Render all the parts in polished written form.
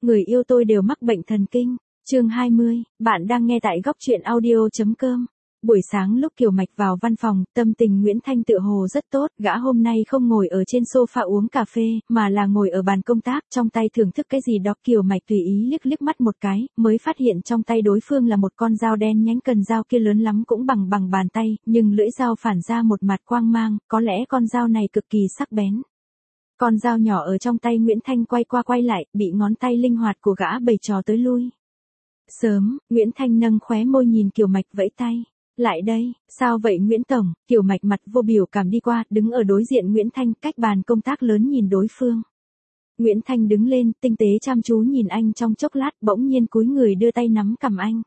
người yêu tôi đều mắc bệnh thần kinh. Chương 20, bạn đang nghe tại góc truyện audio.com. Buổi sáng lúc Kiều Mạch vào văn phòng, tâm tình Nguyễn Thanh tựa hồ rất tốt, gã hôm nay không ngồi ở trên sofa uống cà phê, mà là ngồi ở bàn công tác, trong tay thưởng thức cái gì đó. Kiều Mạch tùy ý liếc liếc mắt một cái, mới phát hiện trong tay đối phương là một con dao đen nhánh, cần dao kia lớn lắm cũng bằng bàn tay, nhưng lưỡi dao phản ra một mặt quang mang, có lẽ con dao này cực kỳ sắc bén. Con dao nhỏ ở trong tay Nguyễn Thanh quay qua quay lại, bị ngón tay linh hoạt của gã bày trò tới lui. Sớm, Nguyễn Thanh nâng khóe môi nhìn Kiều Mạch vẫy tay. Lại đây, sao vậy Nguyễn Tổng? Kiều Mạch mặt vô biểu cảm đi qua, đứng ở đối diện Nguyễn Thanh, cách bàn công tác lớn nhìn đối phương. Nguyễn Thanh đứng lên, tinh tế chăm chú nhìn anh trong chốc lát, bỗng nhiên cúi người đưa tay nắm cằm anh.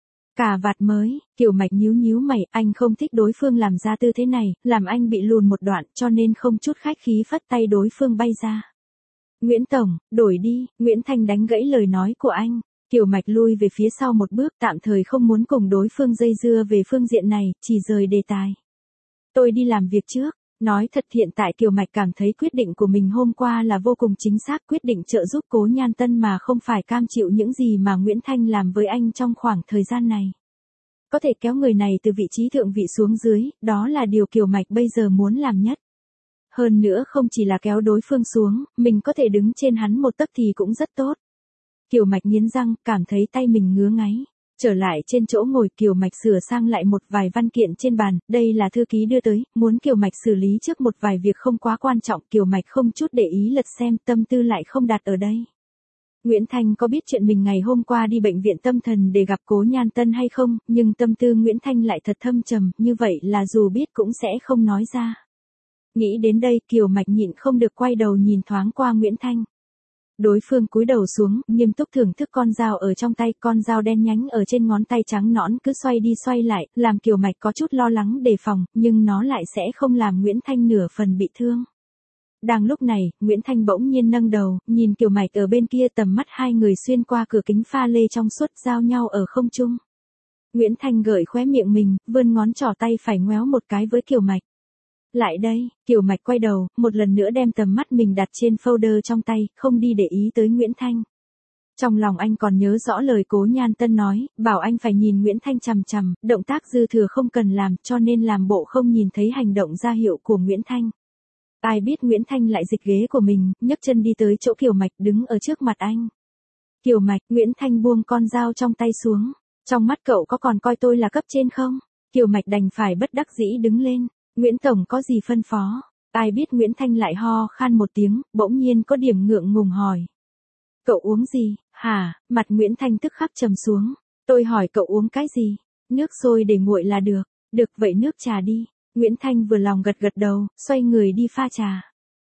Cà vạt mới, Kiều Mạch nhíu mày, anh không thích đối phương làm ra tư thế này, làm anh bị lùn một đoạn, cho nên không chút khách khí phất tay đối phương bay ra. Nguyễn Tổng, đổi đi, Nguyễn Thanh đánh gãy lời nói của anh. Kiều Mạch lui về phía sau một bước, tạm thời không muốn cùng đối phương dây dưa về phương diện này, chỉ rời đề tài. Tôi đi làm việc trước. Nói thật, hiện tại Kiều Mạch cảm thấy quyết định của mình hôm qua là vô cùng chính xác, quyết định trợ giúp Cố Nhan Tân mà không phải cam chịu những gì mà Nguyễn Thanh làm với anh trong khoảng thời gian này. Có thể kéo người này từ vị trí thượng vị xuống dưới, đó là điều Kiều Mạch bây giờ muốn làm nhất. Hơn nữa không chỉ là kéo đối phương xuống, mình có thể đứng trên hắn một tấc thì cũng rất tốt. Kiều Mạch nghiến răng, cảm thấy tay mình ngứa ngáy. Trở lại trên chỗ ngồi, Kiều Mạch sửa sang lại một vài văn kiện trên bàn, đây là thư ký đưa tới, muốn Kiều Mạch xử lý trước một vài việc không quá quan trọng. Kiều Mạch không chút để ý lật xem, tâm tư lại không đặt ở đây. Nguyễn Thanh có biết chuyện mình ngày hôm qua đi bệnh viện tâm thần để gặp Cố Nhan Tân hay không, nhưng tâm tư Nguyễn Thanh lại thật thâm trầm, như vậy là dù biết cũng sẽ không nói ra. Nghĩ đến đây, Kiều Mạch nhịn không được quay đầu nhìn thoáng qua Nguyễn Thanh. Đối phương cúi đầu xuống, nghiêm túc thưởng thức con dao ở trong tay, con dao đen nhánh ở trên ngón tay trắng nõn cứ xoay đi xoay lại, làm Kiều Mạch có chút lo lắng đề phòng, nhưng nó lại sẽ không làm Nguyễn Thanh nửa phần bị thương. Đang lúc này, Nguyễn Thanh bỗng nhiên nâng đầu, nhìn Kiều Mạch ở bên kia, tầm mắt hai người xuyên qua cửa kính pha lê trong suốt giao nhau ở không trung. Nguyễn Thanh gợi khóe miệng mình, vươn ngón trỏ tay phải ngoéo một cái với Kiều Mạch. Lại đây, Kiều Mạch quay đầu, một lần nữa đem tầm mắt mình đặt trên folder trong tay, không đi để ý tới Nguyễn Thanh. Trong lòng anh còn nhớ rõ lời Cố Nhan Tân nói, bảo anh phải nhìn Nguyễn Thanh chằm chằm, động tác dư thừa không cần làm, cho nên làm bộ không nhìn thấy hành động ra hiệu của Nguyễn Thanh. Ai biết Nguyễn Thanh lại dịch ghế của mình, nhấc chân đi tới chỗ Kiều Mạch đứng ở trước mặt anh. Kiều Mạch, Nguyễn Thanh buông con dao trong tay xuống. Trong mắt cậu có còn coi tôi là cấp trên không? Kiều Mạch đành phải bất đắc dĩ đứng lên. Nguyễn Tổng có gì phân phó? Ai biết Nguyễn Thanh lại ho khan một tiếng, bỗng nhiên có điểm ngượng ngùng hỏi. Cậu uống gì? Hả? Mặt Nguyễn Thanh tức khắc trầm xuống. Tôi hỏi cậu uống cái gì? Nước sôi để nguội là được. Được vậy nước trà đi. Nguyễn Thanh vừa lòng gật đầu, xoay người đi pha trà.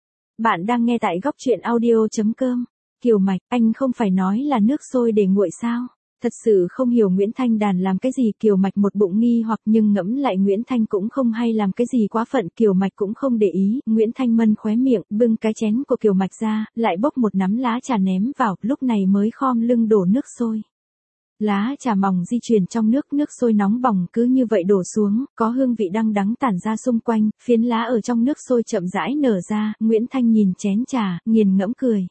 Bạn đang nghe tại góc truyện audio.com. Kiều Mạch, anh không phải nói là nước sôi để nguội sao? Thật sự không hiểu Nguyễn Thanh đàn làm cái gì. Kiều Mạch một bụng nghi hoặc, nhưng ngẫm lại Nguyễn Thanh cũng không hay làm cái gì quá phận, Kiều Mạch cũng không để ý. Nguyễn Thanh mân khóe miệng, bưng cái chén của Kiều Mạch ra, lại bốc một nắm lá trà ném vào, lúc này mới khom lưng đổ nước sôi. Lá trà mỏng di chuyển trong nước sôi nóng bỏng cứ như vậy đổ xuống, có hương vị đăng đắng tản ra xung quanh, phiến lá ở trong nước sôi chậm rãi nở ra. Nguyễn Thanh nhìn chén trà, nghiền ngẫm cười.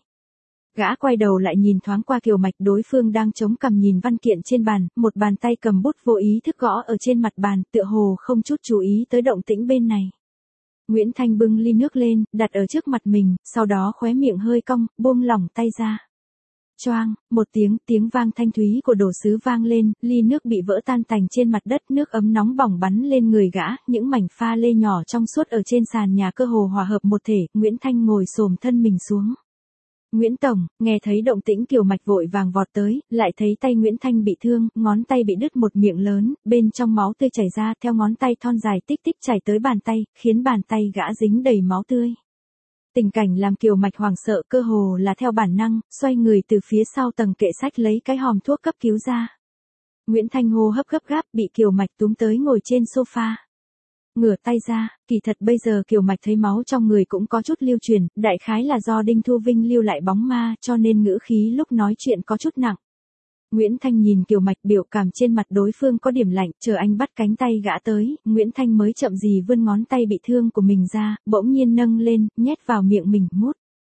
Gã quay đầu lại nhìn thoáng qua Kiều Mạch, đối phương đang chống cằm nhìn văn kiện trên bàn, một bàn tay cầm bút vô ý thức gõ ở trên mặt bàn, tựa hồ không chút chú ý tới động tĩnh bên này. Nguyễn Thanh bưng ly nước lên, đặt ở trước mặt mình, sau đó khóe miệng hơi cong, buông lỏng tay ra. Choang, một tiếng vang thanh thúy của đồ sứ vang lên, ly nước bị vỡ tan tành trên mặt đất, nước ấm nóng bỏng bắn lên người gã, những mảnh pha lê nhỏ trong suốt ở trên sàn nhà cơ hồ hòa hợp một thể. Nguyễn Thanh ngồi xổm thân mình xuống. Nguyễn Tổng, nghe thấy động tĩnh Kiều Mạch vội vàng vọt tới, lại thấy tay Nguyễn Thanh bị thương, ngón tay bị đứt một miệng lớn, bên trong máu tươi chảy ra, theo ngón tay thon dài tích tích chảy tới bàn tay, khiến bàn tay gã dính đầy máu tươi. Tình cảnh làm Kiều Mạch hoảng sợ, cơ hồ là theo bản năng, xoay người từ phía sau tầng kệ sách lấy cái hòm thuốc cấp cứu ra. Nguyễn Thanh hô hấp gấp gáp, bị Kiều Mạch túm tới ngồi trên sofa. Ngửa tay ra, kỳ thật bây giờ Kiều Mạch thấy máu trong người cũng có chút lưu truyền, đại khái là do Đinh Thu Vinh lưu lại bóng ma, cho nên ngữ khí lúc nói chuyện có chút nặng. Nguyễn Thanh nhìn Kiều Mạch, biểu cảm trên mặt đối phương có điểm lạnh, chờ anh bắt cánh tay gã tới, Nguyễn Thanh mới chậm gì vươn ngón tay bị thương của mình ra, bỗng nhiên nâng lên, nhét vào miệng mình, mút.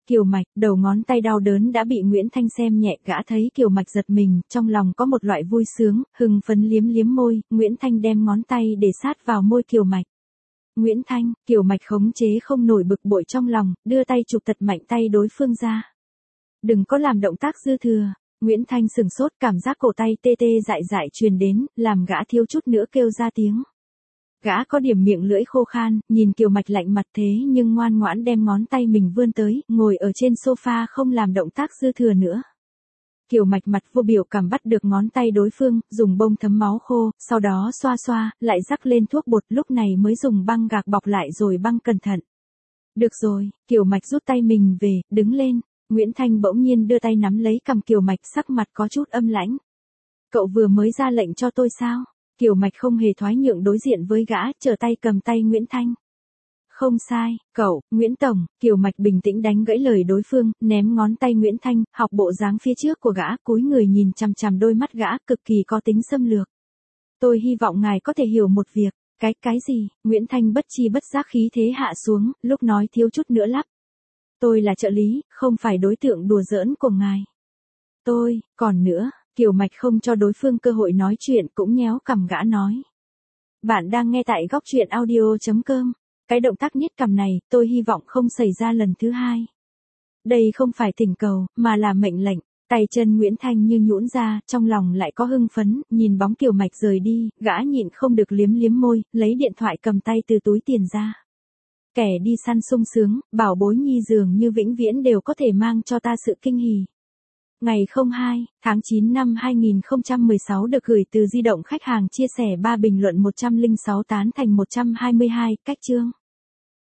Kiều Mạch, đầu ngón tay đau đớn đã bị Nguyễn Thanh xem nhẹ, gã thấy Kiều Mạch giật mình, trong lòng có một loại vui sướng, hưng phấn liếm liếm môi, Nguyễn Thanh đem ngón tay để sát vào môi Kiều Mạch. Nguyễn Thanh, Kiều Mạch khống chế không nổi bực bội trong lòng, đưa tay chụp thật mạnh tay đối phương ra. Đừng có làm động tác dư thừa. Nguyễn Thanh sừng sốt, cảm giác cổ tay tê tê dại dại truyền đến, làm gã thiếu chút nữa kêu ra tiếng. Gã có điểm miệng lưỡi khô khan, nhìn Kiều Mạch lạnh mặt thế nhưng ngoan ngoãn đem ngón tay mình vươn tới, ngồi ở trên sofa không làm động tác dư thừa nữa. Kiều Mạch mặt vô biểu cảm bắt được ngón tay đối phương, dùng bông thấm máu khô, sau đó xoa xoa, lại rắc lên thuốc bột, lúc này mới dùng băng gạc bọc lại rồi băng cẩn thận. Được rồi, Kiều Mạch rút tay mình về, đứng lên. Nguyễn Thanh bỗng nhiên đưa tay nắm lấy cằm Kiều Mạch, sắc mặt có chút âm lãnh. Cậu vừa mới ra lệnh cho tôi sao? Kiều Mạch không hề thoái nhượng đối diện với gã, trở tay cầm tay Nguyễn Thanh. Không sai, cậu, Nguyễn Tổng, Kiều Mạch bình tĩnh đánh gãy lời đối phương, ném ngón tay Nguyễn Thanh, học bộ dáng phía trước của gã, cúi người nhìn chằm chằm đôi mắt gã, cực kỳ có tính xâm lược. Tôi hy vọng ngài có thể hiểu một việc. Cái gì? Nguyễn Thanh bất chi bất giác khí thế hạ xuống, lúc nói thiếu chút nữa lắp. Tôi là trợ lý, không phải đối tượng đùa giỡn của ngài. Còn nữa, Kiều Mạch không cho đối phương cơ hội nói chuyện, cũng nhéo cằm gã nói. Bạn đang nghe tại góc truyện audio.com. Cái động tác nhếch cằm này, tôi hy vọng không xảy ra lần thứ hai. Đây không phải thỉnh cầu, mà là mệnh lệnh. Tay chân Nguyễn Thanh như nhũn ra, trong lòng lại có hưng phấn, nhìn bóng Kiều Mạch rời đi, gã nhịn không được liếm liếm môi, lấy điện thoại cầm tay từ túi tiền ra. Kẻ đi săn sung sướng, bảo bối nhi dường như vĩnh viễn đều có thể mang cho ta sự kinh hỉ. Ngày 02, tháng 9 năm 2016 được gửi từ di động khách hàng chia sẻ 3 bình luận 106 tán thành 122, cách chương.